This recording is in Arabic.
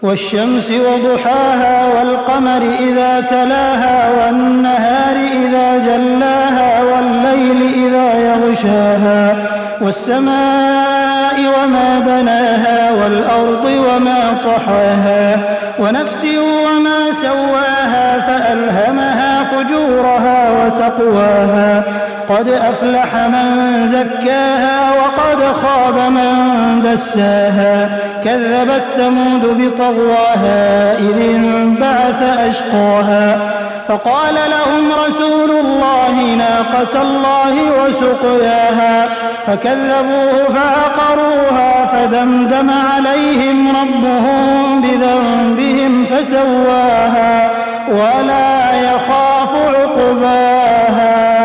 والشمس وضحاها والقمر إذا تلاها والنهار إذا جلاها والليل إذا يغشاها والسماء وما بناها والأرض وما طحاها ونفس وما سواها فألهمها فجورها وتقواها قد أفلح من زكاها وقد خاب من دساها كذبت ثمود بطغواها إذ انبعث أشقاها فقال لهم رسول الله ناقة الله وسقياها فكذبوه فعقروها فدمدم عليهم ربهم بذنبهم فسواها ولا يخاف عقباها